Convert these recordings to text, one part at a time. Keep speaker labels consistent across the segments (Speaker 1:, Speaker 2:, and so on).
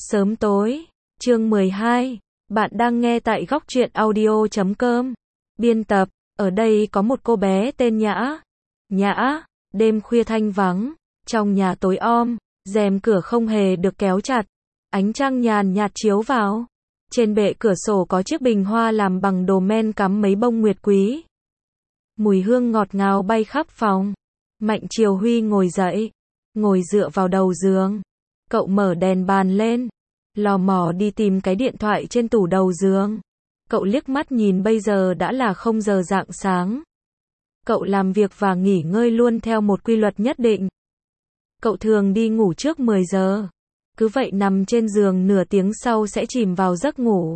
Speaker 1: Sớm tối, chương 12, bạn đang nghe tại góc truyện audio.com. Biên tập, ở đây có một cô bé tên Nhã. Nhã, đêm khuya thanh vắng, trong nhà tối om, rèm cửa không hề được kéo chặt, ánh trăng nhàn nhạt chiếu vào. Trên bệ cửa sổ có chiếc bình hoa làm bằng đồ men cắm mấy bông nguyệt quý. Mùi hương ngọt ngào bay khắp phòng. Mạnh Triều Huy ngồi dậy, ngồi dựa vào đầu giường. Cậu mở đèn bàn lên, lò mò đi tìm cái điện thoại trên tủ đầu giường. Cậu liếc mắt nhìn bây giờ đã là 0 giờ rạng sáng. Cậu làm việc và nghỉ ngơi luôn theo một quy luật nhất định. Cậu thường đi ngủ trước 10 giờ. Cứ vậy nằm trên giường nửa tiếng sau sẽ chìm vào giấc ngủ.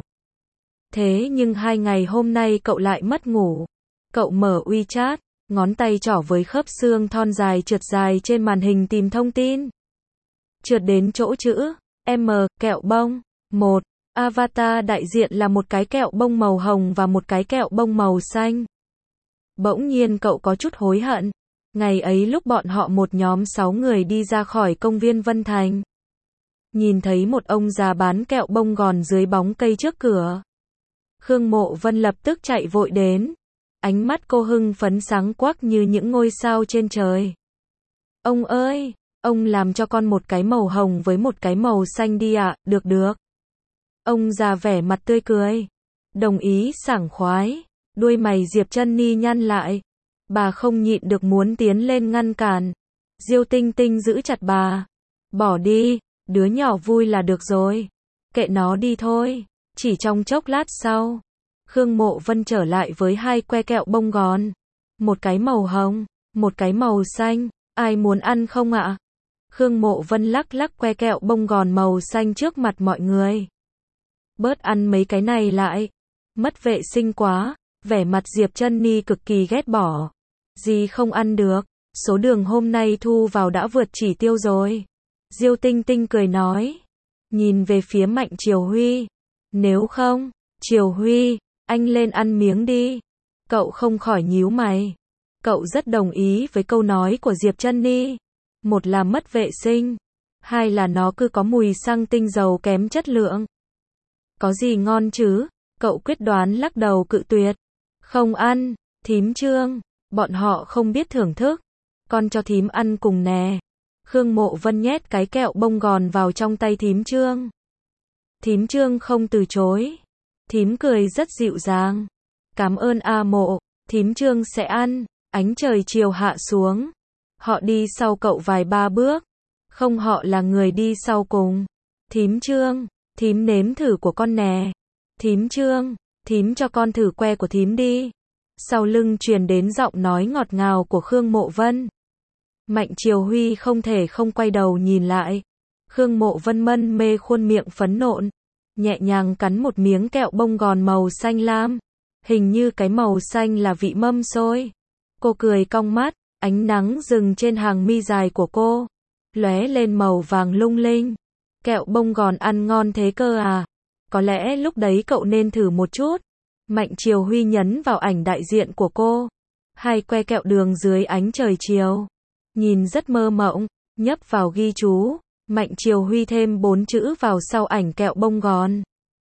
Speaker 1: Thế nhưng 2 ngày hôm nay cậu lại mất ngủ. Cậu mở WeChat, ngón tay trỏ với khớp xương thon dài trượt dài trên màn hình tìm thông tin. Trượt đến chỗ chữ M, kẹo bông. Một avatar đại diện là một cái kẹo bông màu hồng và một cái kẹo bông màu xanh. Bỗng nhiên cậu có chút hối hận. Ngày ấy lúc bọn họ một nhóm 6 người đi ra khỏi công viên Vân Thành. Nhìn thấy một ông già bán kẹo bông gòn dưới bóng cây trước cửa. Khương Mộ Vân lập tức chạy vội đến. Ánh mắt cô hưng phấn sáng quắc như những ngôi sao trên trời. Ông ơi, ông làm cho con một cái màu hồng với một cái màu xanh đi ạ, được được. Ông già vẻ mặt tươi cười. Đồng ý sảng khoái. Đuôi mày Diệp Chân Ni nhăn lại. Bà không nhịn được muốn tiến lên ngăn cản. Diêu Tinh Tinh giữ chặt bà. Bỏ đi, đứa nhỏ vui là được rồi. Kệ nó đi thôi. Chỉ trong chốc lát sau, Khương Mộ Vân trở lại với 2 que kẹo bông gòn. Một cái màu hồng, một cái màu xanh. Ai muốn ăn không ạ? Khương Mộ Vân lắc lắc que kẹo bông gòn màu xanh trước mặt mọi người. Bớt ăn mấy cái này lại. Mất vệ sinh quá. Vẻ mặt Diệp Chân Ni cực kỳ ghét bỏ. Gì không ăn được. Số đường hôm nay thu vào đã vượt chỉ tiêu rồi. Diêu Tinh Tinh cười nói. Nhìn về phía Mạnh Triều Huy. Nếu không, Triều Huy, anh lên ăn miếng đi. Cậu không khỏi nhíu mày. Cậu rất đồng ý với câu nói của Diệp Chân Ni. Một là mất vệ sinh. Hai là nó cứ có mùi xăng tinh dầu kém chất lượng. Có gì ngon chứ? Cậu quyết đoán lắc đầu cự tuyệt. Không ăn, thím Trương. Bọn họ không biết thưởng thức. Con cho thím ăn cùng nè. Khương Mộ Vân nhét cái kẹo bông gòn vào trong tay thím Trương. Thím Trương không từ chối. Thím cười rất dịu dàng. Cảm ơn A Mộ, thím Trương sẽ ăn. Ánh trời chiều hạ xuống. Họ đi sau cậu vài ba bước. Không, họ là người đi sau cùng. Thím Trương, thím nếm thử của con nè. Thím Trương, thím cho con thử que của thím đi. Sau lưng truyền đến giọng nói ngọt ngào của Khương Mộ Vân. Mạnh Triều Huy không thể không quay đầu nhìn lại. Khương Mộ Vân mân mê khuôn miệng phấn nộn, nhẹ nhàng cắn một miếng kẹo bông gòn màu xanh lam. Hình như cái màu xanh là vị mâm xôi. Cô cười cong mắt, ánh nắng dừng trên hàng mi dài của cô, lóe lên màu vàng lung linh. Kẹo bông gòn ăn ngon thế cơ à? Có lẽ lúc đấy cậu nên thử một chút. Mạnh Triều Huy nhấn vào ảnh đại diện của cô. 2 que kẹo đường dưới ánh trời chiều. Nhìn rất mơ mộng, nhấp vào ghi chú. Mạnh Triều Huy thêm 4 chữ vào sau ảnh kẹo bông gòn.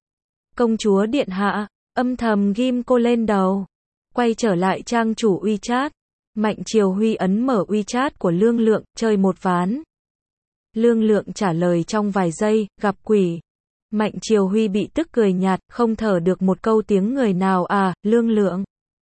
Speaker 1: Công chúa điện hạ, âm thầm ghim cô lên đầu. Quay trở lại trang chủ WeChat. Mạnh Triều Huy ấn mở WeChat của Lương Lượng, chơi một ván. Lương Lượng trả lời trong vài giây, gặp quỷ. Mạnh Triều Huy bị tức cười nhạt, không thở được một câu tiếng người nào à, Lương Lượng.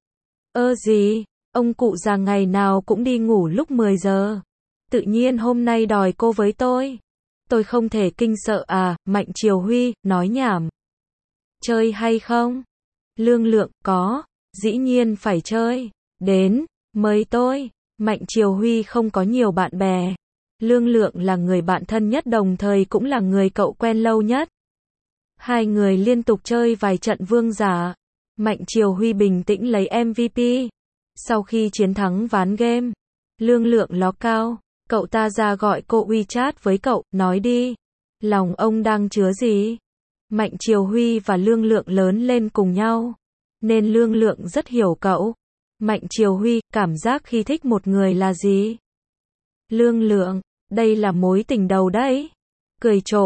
Speaker 1: Gì, ông cụ già ngày nào cũng đi ngủ lúc 10 giờ. Tự nhiên hôm nay đòi cô với tôi. Tôi không thể kinh sợ à, Mạnh Triều Huy, nói nhảm. Chơi hay không? Lương Lượng, có, dĩ nhiên phải chơi. Đến, mời tôi. Mạnh Triều Huy không có nhiều bạn bè. Lương Lượng là người bạn thân nhất đồng thời cũng là người cậu quen lâu nhất. 2 người liên tục chơi vài trận vương giả. Mạnh Triều Huy bình tĩnh lấy MVP. Sau khi chiến thắng ván game, Lương Lượng ló cao. Cậu ta ra gọi cô WeChat với cậu, nói đi. Lòng ông đang chứa gì? Mạnh Triều Huy và Lương Lượng lớn lên cùng nhau, nên Lương Lượng rất hiểu cậu. Mạnh Triều Huy, cảm giác khi thích một người là gì? Lương Lượng, đây là mối tình đầu đấy. Cười trộm,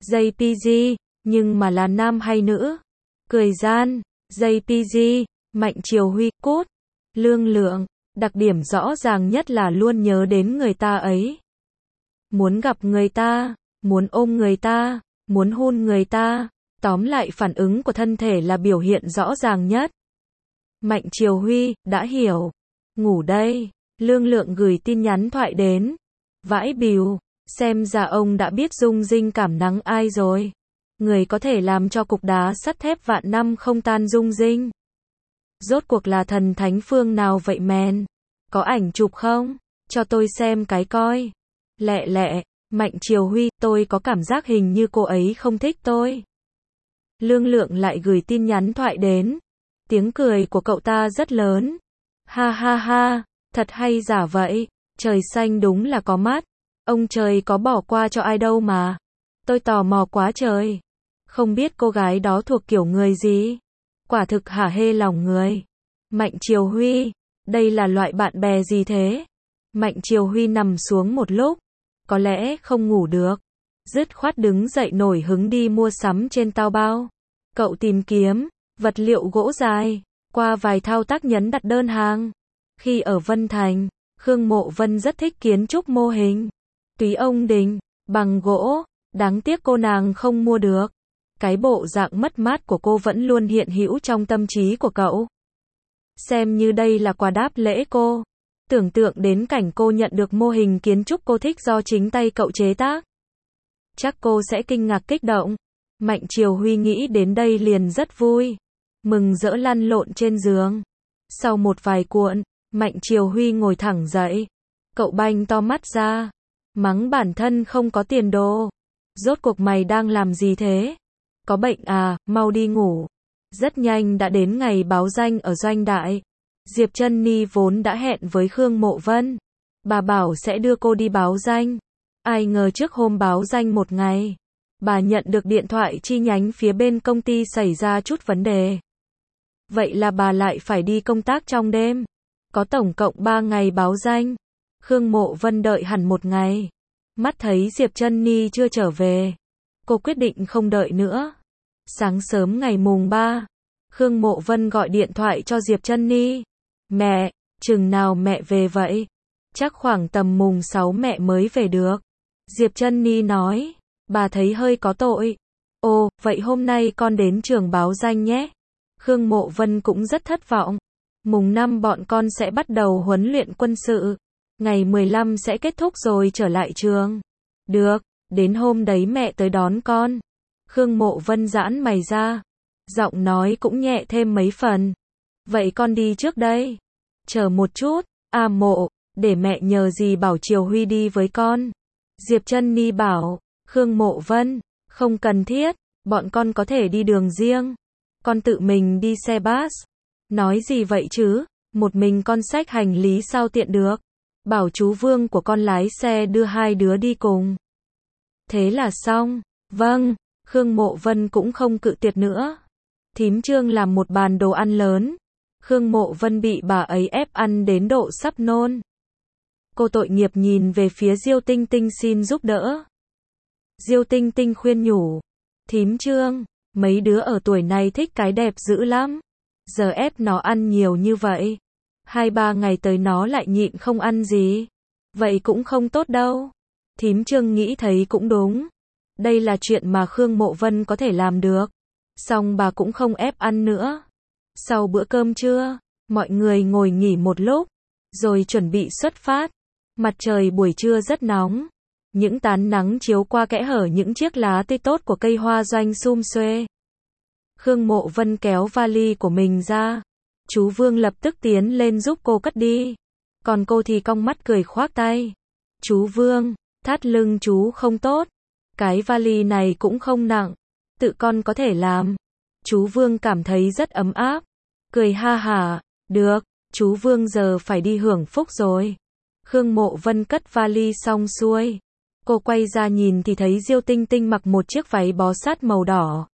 Speaker 1: JPG, nhưng mà là nam hay nữ? Cười gian, JPG, Mạnh Triều Huy, cút. Lương Lượng, đặc điểm rõ ràng nhất là luôn nhớ đến người ta ấy. Muốn gặp người ta, muốn ôm người ta, muốn hôn người ta. Tóm lại phản ứng của thân thể là biểu hiện rõ ràng nhất. Mạnh Triều Huy, đã hiểu. Ngủ đây. Lương Lượng gửi tin nhắn thoại đến. Vãi bìu, xem ra ông đã biết dung dinh cảm nắng ai rồi. Người có thể làm cho cục đá sắt thép vạn năm không tan dung dinh. Rốt cuộc là thần thánh phương nào vậy men? Có ảnh chụp không? Cho tôi xem cái coi. Lẹ lẹ, Mạnh Triều Huy, tôi có cảm giác hình như cô ấy không thích tôi. Lương Lượng lại gửi tin nhắn thoại đến. Tiếng cười của cậu ta rất lớn. Ha ha ha, thật hay giả vậy. Trời xanh đúng là có mắt. Ông trời có bỏ qua cho ai đâu mà. Tôi tò mò quá trời. Không biết cô gái đó thuộc kiểu người gì. Quả thực hả hê lòng người. Mạnh Triều Huy, đây là loại bạn bè gì thế? Mạnh Triều Huy nằm xuống một lúc. Có lẽ không ngủ được. Dứt khoát đứng dậy nổi hứng đi mua sắm trên Taobao. Cậu tìm kiếm vật liệu gỗ dài. Qua vài thao tác nhấn đặt đơn hàng. Khi ở Vân Thành, Khương Mộ Vân rất thích kiến trúc mô hình. Túy ông đình, bằng gỗ. Đáng tiếc cô nàng không mua được. Cái bộ dạng mất mát của cô vẫn luôn hiện hữu trong tâm trí của cậu. Xem như đây là quà đáp lễ cô. Tưởng tượng đến cảnh cô nhận được mô hình kiến trúc cô thích do chính tay cậu chế tác. Chắc cô sẽ kinh ngạc kích động. Mạnh Triều Huy nghĩ đến đây liền rất vui. Mừng rỡ lăn lộn trên giường. Sau một vài cuộn, Mạnh Triều Huy ngồi thẳng dậy. Cậu banh to mắt ra. Mắng bản thân không có tiền đồ. Rốt cuộc mày đang làm gì thế? Có bệnh à, mau đi ngủ. Rất nhanh đã đến ngày báo danh ở doanh đại. Diệp Trân Ni vốn đã hẹn với Khương Mộ Vân. Bà bảo sẽ đưa cô đi báo danh. Ai ngờ trước hôm báo danh một ngày, bà nhận được điện thoại chi nhánh phía bên công ty xảy ra chút vấn đề. Vậy là bà lại phải đi công tác trong đêm. Có tổng cộng 3 ngày báo danh. Khương Mộ Vân đợi hẳn một ngày. Mắt thấy Diệp Trân Ni chưa trở về. Cô quyết định không đợi nữa. Sáng sớm ngày mùng 3, Khương Mộ Vân gọi điện thoại cho Diệp Trân Ni. Mẹ, chừng nào mẹ về vậy? Chắc khoảng tầm mùng 6 mẹ mới về được. Diệp Trân Ni nói, bà thấy hơi có tội. Ồ, vậy hôm nay con đến trường báo danh nhé. Khương Mộ Vân cũng rất thất vọng. Mùng 5 bọn con sẽ bắt đầu huấn luyện quân sự. Ngày 15 sẽ kết thúc rồi trở lại trường. Được, đến hôm đấy mẹ tới đón con. Khương Mộ Vân giãn mày ra. Giọng nói cũng nhẹ thêm mấy phần. Vậy con đi trước đây. Chờ một chút, à Mộ, để mẹ nhờ gì bảo Triều Huy đi với con. Diệp Trân Ni bảo, Khương Mộ Vân, không cần thiết, bọn con có thể đi đường riêng. Con tự mình đi xe bus. Nói gì vậy chứ, một mình con xách hành lý sao tiện được. Bảo chú Vương của con lái xe đưa hai đứa đi cùng. Thế là xong. Vâng, Khương Mộ Vân cũng không cự tuyệt nữa. Thím Trương làm một bàn đồ ăn lớn. Khương Mộ Vân bị bà ấy ép ăn đến độ sắp nôn. Cô tội nghiệp nhìn về phía Diêu Tinh Tinh xin giúp đỡ. Diêu Tinh Tinh khuyên nhủ. Thím Trương, mấy đứa ở tuổi này thích cái đẹp dữ lắm. Giờ ép nó ăn nhiều như vậy. 2-3 ngày tới nó lại nhịn không ăn gì. Vậy cũng không tốt đâu. Thím Trương nghĩ thấy cũng đúng. Đây là chuyện mà Khương Mộ Vân có thể làm được. Xong bà cũng không ép ăn nữa. Sau bữa cơm trưa, mọi người ngồi nghỉ một lúc, rồi chuẩn bị xuất phát. Mặt trời buổi trưa rất nóng. Những tán nắng chiếu qua kẽ hở những chiếc lá tươi tốt của cây hoa doanh sum xuê. Khương Mộ Vân kéo vali của mình ra. Chú Vương lập tức tiến lên giúp cô cất đi. Còn cô thì cong mắt cười khoác tay. Chú Vương, thắt lưng chú không tốt. Cái vali này cũng không nặng. Tự con có thể làm. Chú Vương cảm thấy rất ấm áp. Cười ha hả. Được, chú Vương giờ phải đi hưởng phúc rồi. Khương Mộ Vân cất vali xong xuôi. Cô quay ra nhìn thì thấy Diêu Tinh Tinh mặc một chiếc váy bó sát màu đỏ.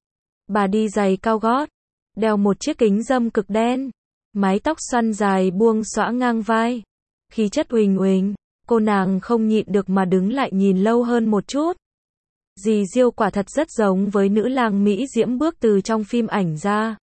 Speaker 1: Bà đi giày cao gót. Đeo một chiếc kính râm cực đen. Mái tóc xoăn dài buông xõa ngang vai. Khí chất uỳnh uỳnh. Cô nàng không nhịn được mà đứng lại nhìn lâu hơn một chút. Dì Diêu quả thật rất giống với nữ lang Mỹ diễm bước từ trong phim ảnh ra.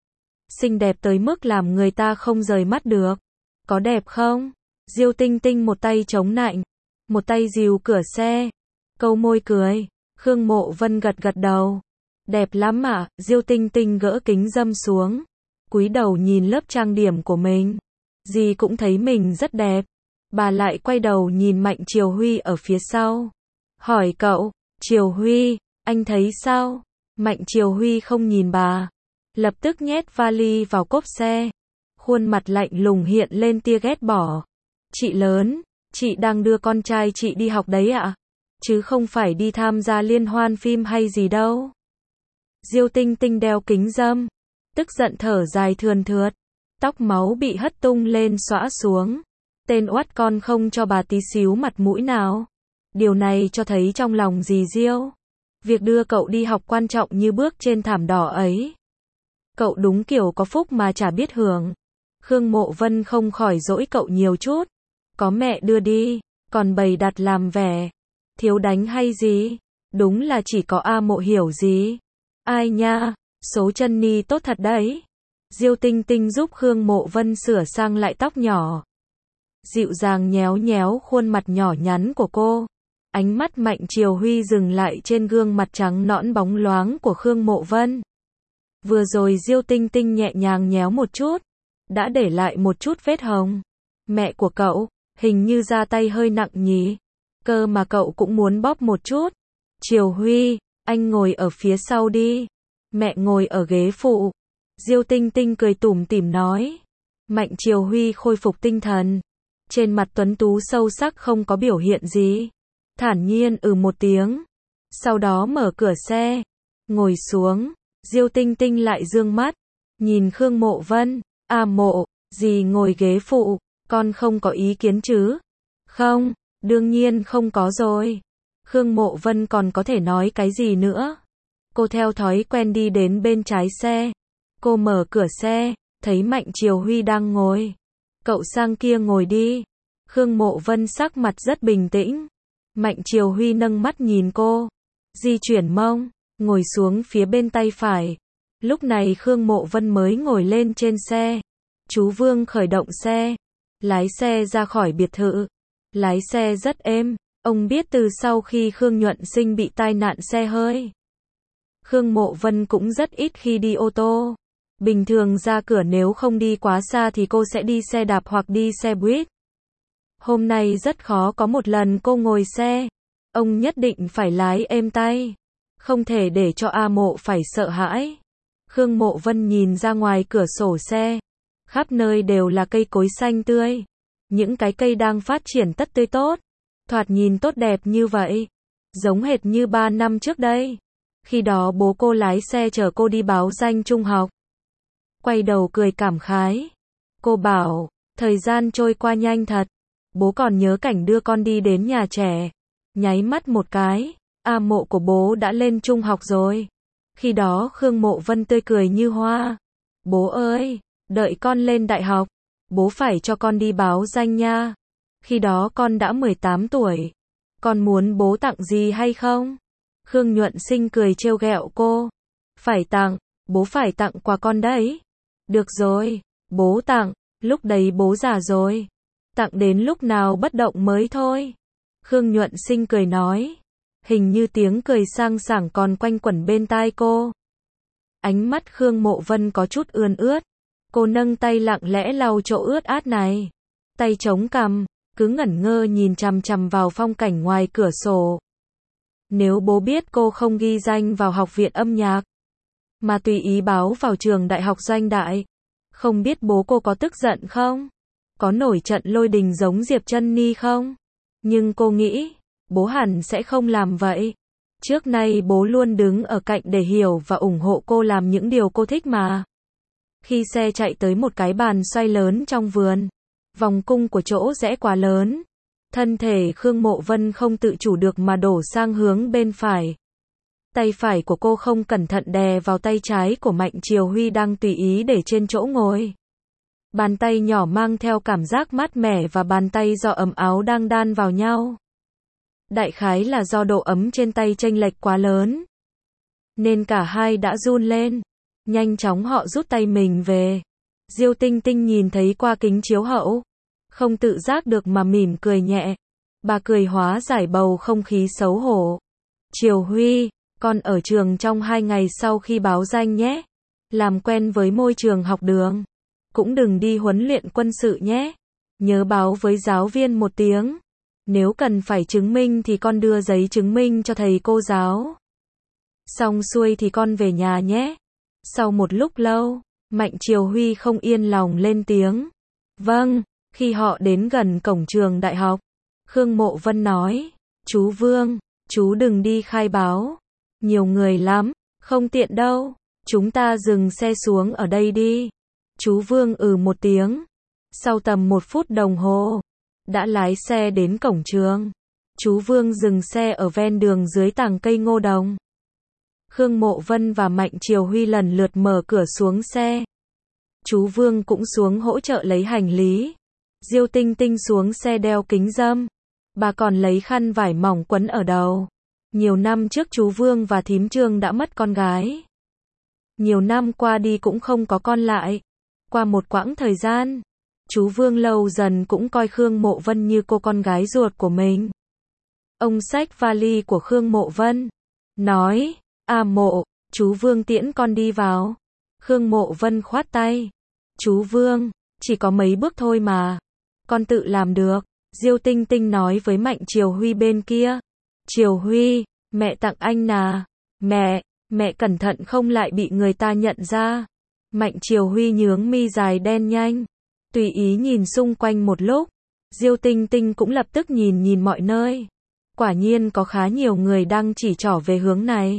Speaker 1: Xinh đẹp tới mức làm người ta không rời mắt được. Có đẹp không? Diêu Tinh Tinh một tay chống nạnh, một tay dìu cửa xe, câu môi cười. Khương Mộ Vân gật gật đầu. Đẹp lắm ạ. Diêu Tinh Tinh gỡ kính râm xuống, cúi đầu nhìn lớp trang điểm của mình. Dì cũng thấy mình rất đẹp. Bà lại quay đầu nhìn Mạnh Triều Huy ở phía sau. Hỏi cậu, Triều Huy, anh thấy sao? Mạnh Triều Huy không nhìn bà, lập tức nhét vali vào cốp xe. Khuôn mặt lạnh lùng hiện lên tia ghét bỏ. Chị lớn, chị đang đưa con trai chị đi học đấy ạ? Chứ không phải đi tham gia liên hoan phim hay gì đâu. Diêu Tinh Tinh đeo kính râm, tức giận thở dài thườn thượt. Tóc máu bị hất tung lên xõa xuống. Tên oát con không cho bà tí xíu mặt mũi nào. Điều này cho thấy trong lòng dì Diêu, việc đưa cậu đi học quan trọng như bước trên thảm đỏ ấy. Cậu đúng kiểu có phúc mà chả biết hưởng. Khương Mộ Vân không khỏi dỗi cậu nhiều chút. Có mẹ đưa đi, còn bày đặt làm vẻ thiếu đánh hay gì? Đúng là chỉ có A Mộ hiểu gì. Ai nha, số chân ni tốt thật đấy. Diêu Tinh Tinh giúp Khương Mộ Vân sửa sang lại tóc nhỏ, dịu dàng nhéo nhéo khuôn mặt nhỏ nhắn của cô. Ánh mắt Mạnh Triều Huy dừng lại trên gương mặt trắng nõn bóng loáng của Khương Mộ Vân. Vừa rồi Diêu Tinh Tinh nhẹ nhàng nhéo một chút, đã để lại một chút vết hồng. Mẹ của cậu, hình như ra tay hơi nặng nhỉ. Cơ mà cậu cũng muốn bóp một chút. Triều Huy, anh ngồi ở phía sau đi. Mẹ ngồi ở ghế phụ. Diêu Tinh Tinh cười tủm tỉm nói. Mạnh Triều Huy khôi phục tinh thần. Trên mặt tuấn tú sâu sắc không có biểu hiện gì. Thản nhiên một tiếng. Sau đó mở cửa xe, ngồi xuống. Diêu Tinh Tinh lại dương mắt, nhìn Khương Mộ Vân. À Mộ, dì ngồi ghế phụ, con không có ý kiến chứ? Không, đương nhiên không có rồi. Khương Mộ Vân còn có thể nói cái gì nữa? Cô theo thói quen đi đến bên trái xe. Cô mở cửa xe, thấy Mạnh Triều Huy đang ngồi. Cậu sang kia ngồi đi. Khương Mộ Vân sắc mặt rất bình tĩnh. Mạnh Triều Huy nâng mắt nhìn cô, di chuyển mông, ngồi xuống phía bên tay phải. Lúc này Khương Mộ Vân mới ngồi lên trên xe. Chú Vương khởi động xe, lái xe ra khỏi biệt thự. Lái xe rất êm. Ông biết từ sau khi Khương Nhuận Sinh bị tai nạn xe hơi, Khương Mộ Vân cũng rất ít khi đi ô tô. Bình thường ra cửa nếu không đi quá xa thì cô sẽ đi xe đạp hoặc đi xe buýt. Hôm nay rất khó có một lần cô ngồi xe. Ông nhất định phải lái êm tay, không thể để cho A Mộ phải sợ hãi. Khương Mộ Vân nhìn ra ngoài cửa sổ xe. Khắp nơi đều là cây cối xanh tươi. Những cái cây đang phát triển tất tươi tốt. Thoạt nhìn tốt đẹp như vậy. Giống hệt như 3 năm trước đây. Khi đó bố cô lái xe chở cô đi báo danh trung học. Quay đầu cười cảm khái. Cô bảo, thời gian trôi qua nhanh thật. Bố còn nhớ cảnh đưa con đi đến nhà trẻ. Nháy mắt một cái, A Mộ của bố đã lên trung học rồi. Khi đó Khương Mộ Vân tươi cười như hoa. Bố ơi, đợi con lên đại học, bố phải cho con đi báo danh nha. Khi đó con đã 18 tuổi. Con muốn bố tặng gì hay không? Khương Nhuận Sinh cười trêu ghẹo cô. Phải tặng, bố phải tặng quà con đấy. Được rồi, bố tặng, lúc đấy bố già rồi. Tặng đến lúc nào bất động mới thôi. Khương Nhuận Sinh cười nói. Hình như tiếng cười sang sảng còn quanh quẩn bên tai cô. Ánh mắt Khương Mộ Vân có chút ươn ướt. Cô nâng tay lặng lẽ lau chỗ ướt át này. Tay chống cằm, cứ ngẩn ngơ nhìn chằm chằm vào phong cảnh ngoài cửa sổ. Nếu bố biết cô không ghi danh vào học viện âm nhạc, mà tùy ý báo vào trường đại học Doanh Đại, không biết bố cô có tức giận không? Có nổi trận lôi đình giống Diệp Chân Ni không? Nhưng cô nghĩ, bố hẳn sẽ không làm vậy. Trước nay bố luôn đứng ở cạnh để hiểu và ủng hộ cô làm những điều cô thích mà. Khi xe chạy tới một cái bàn xoay lớn trong vườn, vòng cung của chỗ rẽ quá lớn. Thân thể Khương Mộ Vân không tự chủ được mà đổ sang hướng bên phải. Tay phải của cô không cẩn thận đè vào tay trái của Mạnh Triều Huy đang tùy ý để trên chỗ ngồi. Bàn tay nhỏ mang theo cảm giác mát mẻ và bàn tay do ẩm áo đang đan vào nhau. Đại khái là do độ ấm trên tay chênh lệch quá lớn, nên cả hai đã run lên. Nhanh chóng họ rút tay mình về. Diêu Tinh Tinh nhìn thấy qua kính chiếu hậu, không tự giác được mà mỉm cười nhẹ. Bà cười hóa giải bầu không khí xấu hổ. Triều Huy, con ở trường trong 2 ngày sau khi báo danh nhé. Làm quen với môi trường học đường. Cũng đừng đi huấn luyện quân sự nhé. Nhớ báo với giáo viên một tiếng. Nếu cần phải chứng minh thì con đưa giấy chứng minh cho thầy cô giáo. Xong xuôi thì con về nhà nhé. Sau một lúc lâu, Mạnh Triều Huy không yên lòng lên tiếng. Vâng. Khi họ đến gần cổng trường đại học, Khương Mộ Vân nói, chú Vương, chú đừng đi khai báo. Nhiều người lắm, không tiện đâu. Chúng ta dừng xe xuống ở đây đi. Chú Vương một tiếng. Sau tầm 1 phút đồng hồ, đã lái xe đến cổng trường. Chú Vương dừng xe ở ven đường dưới tàng cây ngô đồng. Khương Mộ Vân và Mạnh Triều Huy lần lượt mở cửa xuống xe. Chú Vương cũng xuống hỗ trợ lấy hành lý. Diêu Tinh Tinh xuống xe đeo kính râm. Bà còn lấy khăn vải mỏng quấn ở đầu. Nhiều năm trước chú Vương và thím Trương đã mất con gái. Nhiều năm qua đi cũng không có con lại. Qua một quãng thời gian, chú Vương lâu dần cũng coi Khương Mộ Vân như cô con gái ruột của mình. Ông xách vali của Khương Mộ Vân, nói, Mộ, chú Vương tiễn con đi vào. Khương Mộ Vân khoát tay. Chú Vương, chỉ có mấy bước thôi mà. Con tự làm được. Diêu Tinh Tinh nói với Mạnh Triều Huy bên kia. Triều Huy, mẹ tặng anh nà. Mẹ cẩn thận không lại bị người ta nhận ra. Mạnh Triều Huy nhướng mi dài đen nhanh. Tùy ý nhìn xung quanh một lúc. Diêu Tinh Tinh cũng lập tức nhìn mọi nơi. Quả nhiên có khá nhiều người đang chỉ trỏ về hướng này.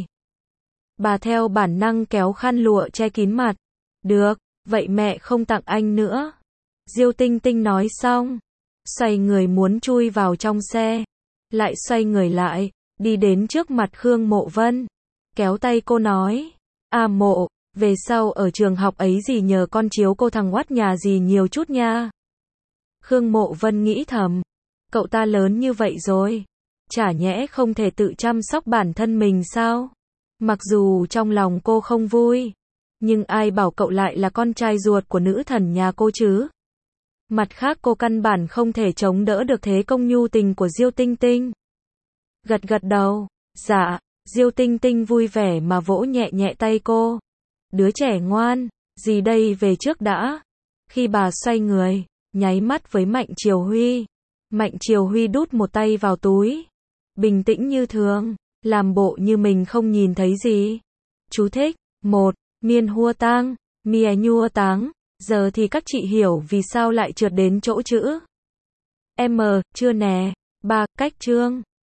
Speaker 1: Bà theo bản năng kéo khăn lụa che kín mặt. Được, vậy mẹ không tặng anh nữa. Diêu Tinh Tinh nói xong, xoay người muốn chui vào trong xe. Lại xoay người lại, đi đến trước mặt Khương Mộ Vân. Kéo tay cô nói, Mộ, về sau ở trường học ấy gì nhờ con chiếu cô thằng oát nhà gì nhiều chút nha. Khương Mộ Vân nghĩ thầm, cậu ta lớn như vậy rồi, chả nhẽ không thể tự chăm sóc bản thân mình sao? Mặc dù trong lòng cô không vui, nhưng ai bảo cậu lại là con trai ruột của nữ thần nhà cô chứ? Mặt khác cô căn bản không thể chống đỡ được thế công nhu tình của Diêu Tinh Tinh. Gật đầu, dạ. Diêu Tinh Tinh vui vẻ mà vỗ nhẹ nhẹ tay cô. Đứa trẻ ngoan, gì đây về trước đã. Khi bà xoay người, nháy mắt với Mạnh Triều Huy. Mạnh Triều Huy đút một tay vào túi. Bình tĩnh như thường, làm bộ như mình không nhìn thấy gì. Chú thích, 1. Miên hua tang, mie nhua táng. Giờ thì các chị hiểu vì sao lại trượt đến chỗ chữ M, chưa nè. 3. Cách chương.